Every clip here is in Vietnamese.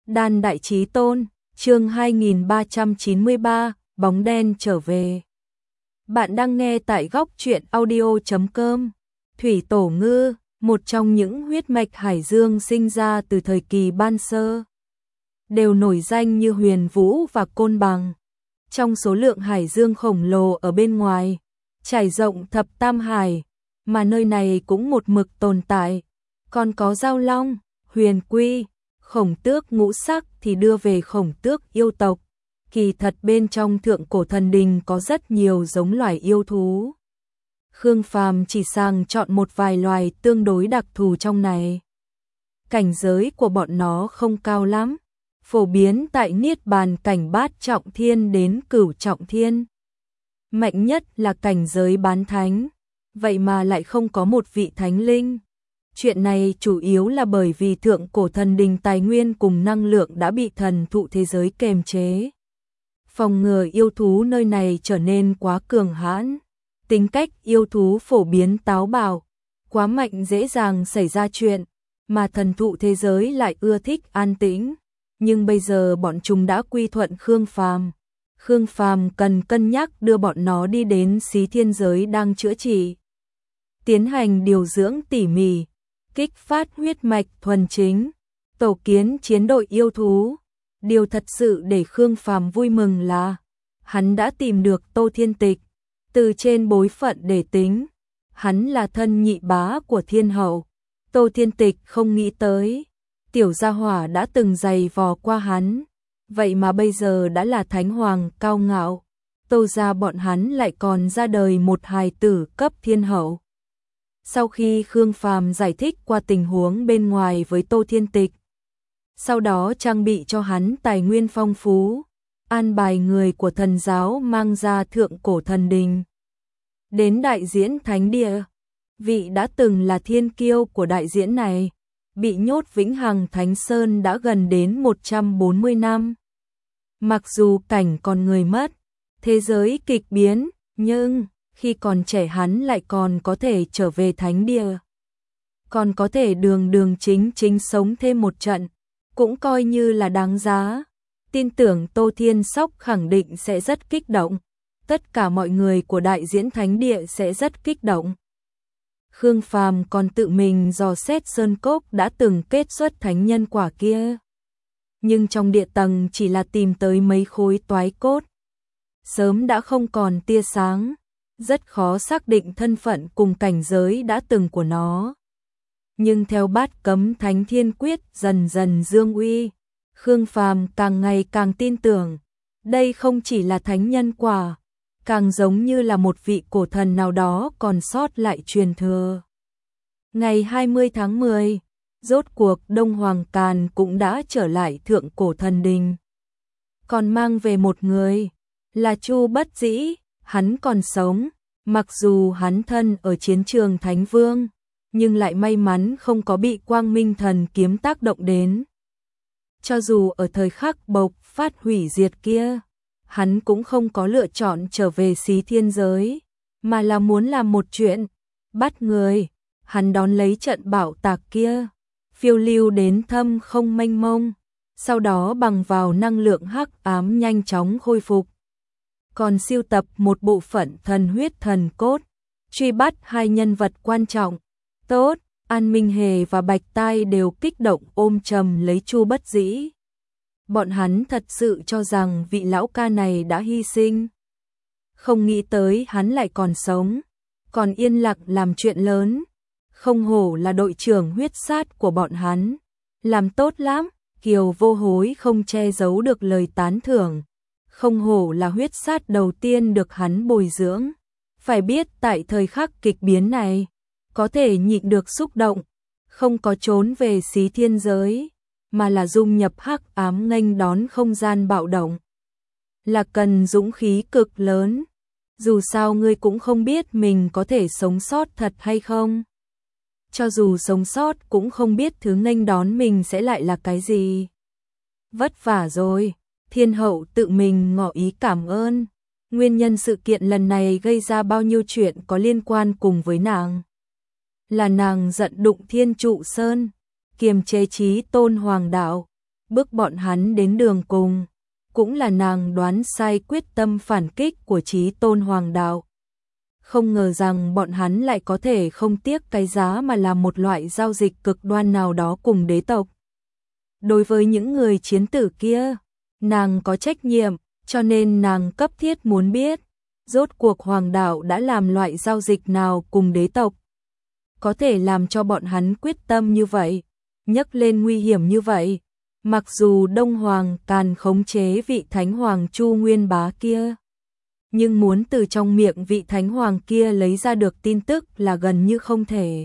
Đan Đại Chí Tôn, chương 2393, bóng đen trở về. Bạn đang nghe tại góc truyện audio.com. Thủy Tổ Ngư, một trong những huyết mạch hải dương sinh ra từ thời kỳ ban sơ, đều nổi danh như Huyền Vũ và Côn Bằng. Trong số lượng hải dương khổng lồ ở bên ngoài, trải rộng thập tam hải, mà nơi này cũng một mực tồn tại. Còn có Giao Long, Huyền Quy, Khổng Tước ngũ sắc thì đưa về Khổng Tước yêu tộc. Kỳ thật bên trong Thượng Cổ Thần Đình có rất nhiều giống loài yêu thú. Khương Phàm chỉ sàng chọn một vài loài tương đối đặc thù trong này. Cảnh giới của bọn nó không cao lắm, phổ biến tại niết bàn cảnh bát trọng thiên đến cửu trọng thiên. Mạnh nhất là cảnh giới bán thánh, vậy mà lại không có một vị thánh linh. Chuyện này chủ yếu là bởi vì Thượng Cổ Thần Đình tài nguyên cùng năng lượng đã bị thần thụ thế giới kềm chế. Phòng ngừa yêu thú nơi này trở nên quá cường hãn. Tính cách yêu thú phổ biến táo bạo, quá mạnh dễ dàng xảy ra chuyện, mà thần thụ thế giới lại ưa thích an tĩnh. Nhưng bây giờ bọn chúng đã quy thuận Khương Phàm. Khương Phàm cần cân nhắc đưa bọn nó đi đến Xí Thiên giới đang chữa trị, tiến hành điều dưỡng tỉ mỉ, kích phát huyết mạch thuần chính, tổ kiến chiến đội yêu thú. Điều thật sự để Khương Phàm vui mừng là hắn đã tìm được Tô Thiên Tịch. Từ trên bối phận để tính, hắn là thân nhị bá của Thiên Hậu. Tô Thiên Tịch không nghĩ tới tiểu gia hỏa đã từng giày vò qua hắn, vậy mà bây giờ đã là thánh hoàng cao ngạo. Tô gia bọn hắn lại còn ra đời một hài tử cấp Thiên Hậu. Sau khi Khương Phàm giải thích qua tình huống bên ngoài với Tô Thiên Tịch, sau đó trang bị cho hắn tài nguyên phong phú, an bài người của thần giáo mang ra Thượng Cổ Thần Đình đến đại diễn thánh địa. Vị đã từng là thiên kiêu của đại diễn này bị nhốt vĩnh hằng Thánh Sơn đã gần đến 140 năm. Mặc dù cảnh còn người mất, thế giới kịch biến, nhưng khi còn trẻ hắn lại còn có thể trở về thánh địa, còn có thể đường chính sống thêm một trận, cũng coi như là đáng giá. Tin tưởng Tô Thiên Sóc khẳng định sẽ rất kích động, tất cả mọi người của đại diễn thánh địa sẽ rất kích động. Khương Phàm còn tự mình dò xét sơn cốc đã từng kết xuất thánh nhân quả kia, nhưng trong địa tầng chỉ là tìm tới mấy khối toái cốt, sớm đã không còn tia sáng, rất khó xác định thân phận cùng cảnh giới đã từng của nó. Nhưng theo Bát Cấm Thánh Thiên Quyết dần dần dương uy, Khương Phàm càng ngày càng tin tưởng, đây không chỉ là thánh nhân quả, càng giống như là một vị cổ thần nào đó còn sót lại truyền thừa. Ngày 20 tháng 10, rốt cuộc Đông Hoàng Càn cũng đã trở lại Thượng Cổ Thần Đình. Còn mang về một người, là Chu Bất Dĩ, hắn còn sống, mặc dù hắn thân ở chiến trường Thánh Vương, nhưng lại may mắn không có bị Quang Minh Thần kiếm tác động đến. Cho dù ở thời khắc bộc phát hủy diệt kia, hắn cũng không có lựa chọn trở về Xí Thiên giới, mà là muốn làm một chuyện, bắt người. Hắn đón lấy trận bạo tạc kia, phiêu lưu đến thâm không mênh mông, sau đó bằng vào năng lượng hắc ám nhanh chóng khôi phục. Còn siêu tập một bộ phận thần huyết thần cốt, truy bắt hai nhân vật quan trọng. Tốt, An Minh Hề và Bạch Tai đều kích động ôm chầm lấy Chu Bất Dĩ. Bọn hắn thật sự cho rằng vị lão ca này đã hy sinh, không nghĩ tới hắn lại còn sống, còn yên lặng làm chuyện lớn. Không hổ là đội trưởng huyết sát của bọn hắn, làm tốt lắm. Kiều Vô Hối không che giấu được lời tán thưởng, không hổ là huyết sát đầu tiên được hắn bồi dưỡng. Phải biết tại thời khắc kịch biến này, có thể nhịn được xúc động, không có trốn về Xí Thiên giới, mà là dung nhập hắc ám nghênh đón không gian bạo động, là cần dũng khí cực lớn. Dù sao ngươi cũng không biết mình có thể sống sót thật hay không. Cho dù sống sót cũng không biết thứ nghênh đón mình sẽ lại là cái gì. Vất vả rồi. Thiên Hậu tự mình ngỏ ý cảm ơn. Nguyên nhân sự kiện lần này gây ra bao nhiêu chuyện có liên quan cùng với nàng. Là nàng giận đụng Thiên Trụ Sơn, kiềm chế Chí Tôn Hoàng đạo, bước bọn hắn đến đường cùng, cũng là nàng đoán sai quyết tâm phản kích của Chí Tôn Hoàng đạo. Không ngờ rằng bọn hắn lại có thể không tiếc cái giá mà làm một loại giao dịch cực đoan nào đó cùng đế tộc. Đối với những người chiến tử kia, nàng có trách nhiệm, cho nên nàng cấp thiết muốn biết, rốt cuộc Hoàng đạo đã làm loại giao dịch nào cùng đế tộc. Có thể làm cho bọn hắn quyết tâm như vậy, nhấc lên nguy hiểm như vậy. Mặc dù Đông Hoàng Càn khống chế vị Thánh Hoàng Chu Nguyên Bá kia, nhưng muốn từ trong miệng vị Thánh Hoàng kia lấy ra được tin tức là gần như không thể.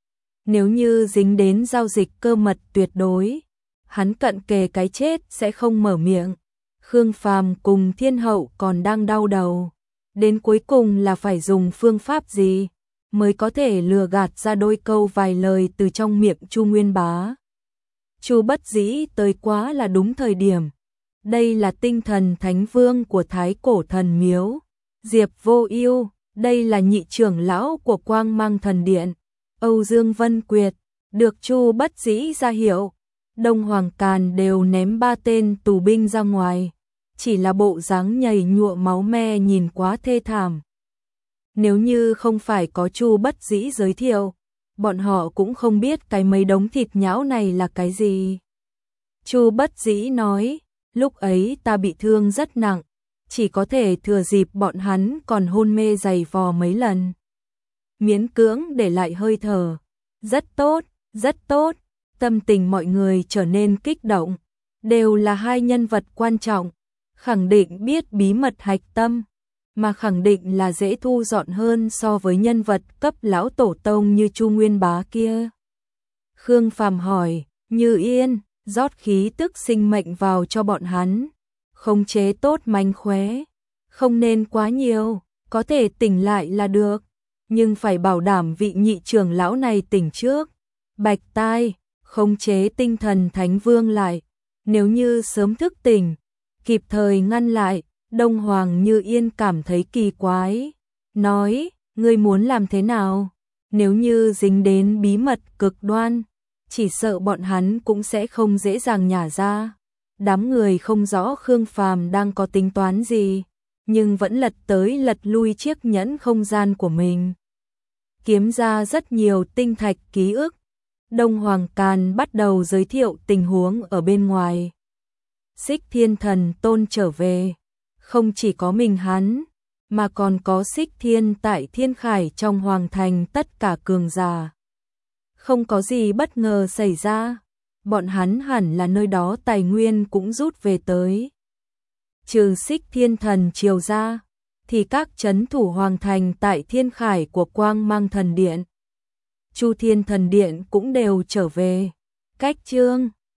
Nếu như dính đến giao dịch cơ mật tuyệt đối, hắn cận kề cái chết sẽ không mở miệng. Khương Phàm cùng Thiên Hậu còn đang đau đầu, đến cuối cùng là phải dùng phương pháp gì mới có thể lừa gạt ra đôi câu vài lời từ trong miệng Chu Nguyên Bá. Chu Bất Dĩ tới quá là đúng thời điểm. Đây là tinh thần thánh vương của Thái Cổ Thần Miếu. Diệp Vô Ưu, đây là nhị trưởng lão của Quang Mang Thần Điện. Âu Dương Vân Quyệt, được Chu Bất Dĩ ra hiệu. Đông Hoàng Càn đều ném 3 tên tù binh ra ngoài. Chỉ là bộ dáng nhầy nhụa máu me nhìn quá thê thảm. Nếu như không phải có Chu Bất Dĩ giới thiệu, bọn họ cũng không biết cái mấy đống thịt nhão này là cái gì. Chu Bất Dĩ nói, lúc ấy ta bị thương rất nặng, chỉ có thể thừa dịp bọn hắn còn hôn mê giày vò mấy lần. Miễn cưỡng để lại hơi thở. Rất tốt, rất tốt. Tâm tình mọi người trở nên kích động. Đều là hai nhân vật quan trọng. Khẳng định biết bí mật hạch tâm. Mà khẳng định là dễ thu dọn hơn so với nhân vật cấp lão tổ tông như Chu Nguyên Bá kia. Khương Phàm hỏi, Như Yên, rót khí tức sinh mệnh vào cho bọn hắn. Khống chế tốt mánh khóe. Không nên quá nhiều, có thể tỉnh lại là được. Nhưng phải bảo đảm vị nhị trưởng lão này tỉnh trước. Bạch Tai, khống chế tinh thần Thánh Vương lại. Nếu như sớm thức tỉnh, kịp thời ngăn lại. Đông Hoàng Như Yên cảm thấy kỳ quái, nói, ngươi muốn làm thế nào? Nếu như dính đến bí mật cực đoan, chỉ sợ bọn hắn cũng sẽ không dễ dàng nhả ra. Đám người không rõ Khương Phàm đang có tính toán gì, nhưng vẫn lật tới lật lui chiếc nhẫn không gian của mình. Kiếm ra rất nhiều tinh thạch ký ức. Đông Hoàng Càn bắt đầu giới thiệu tình huống ở bên ngoài. Xích Thiên Thần Tôn trở về. Không chỉ có mình hắn, mà còn có Xích Thiên tại Thiên Khải trong hoàng thành tất cả cường giả. Không có gì bất ngờ xảy ra, bọn hắn hẳn là nơi đó tài nguyên cũng rút về tới. Trừ Xích Thiên Thần triều ra, thì các trấn thủ hoàng thành tại Thiên Khải của Quang Mang Thần Điện, Chu Thiên Thần Điện cũng đều trở về. Cách chương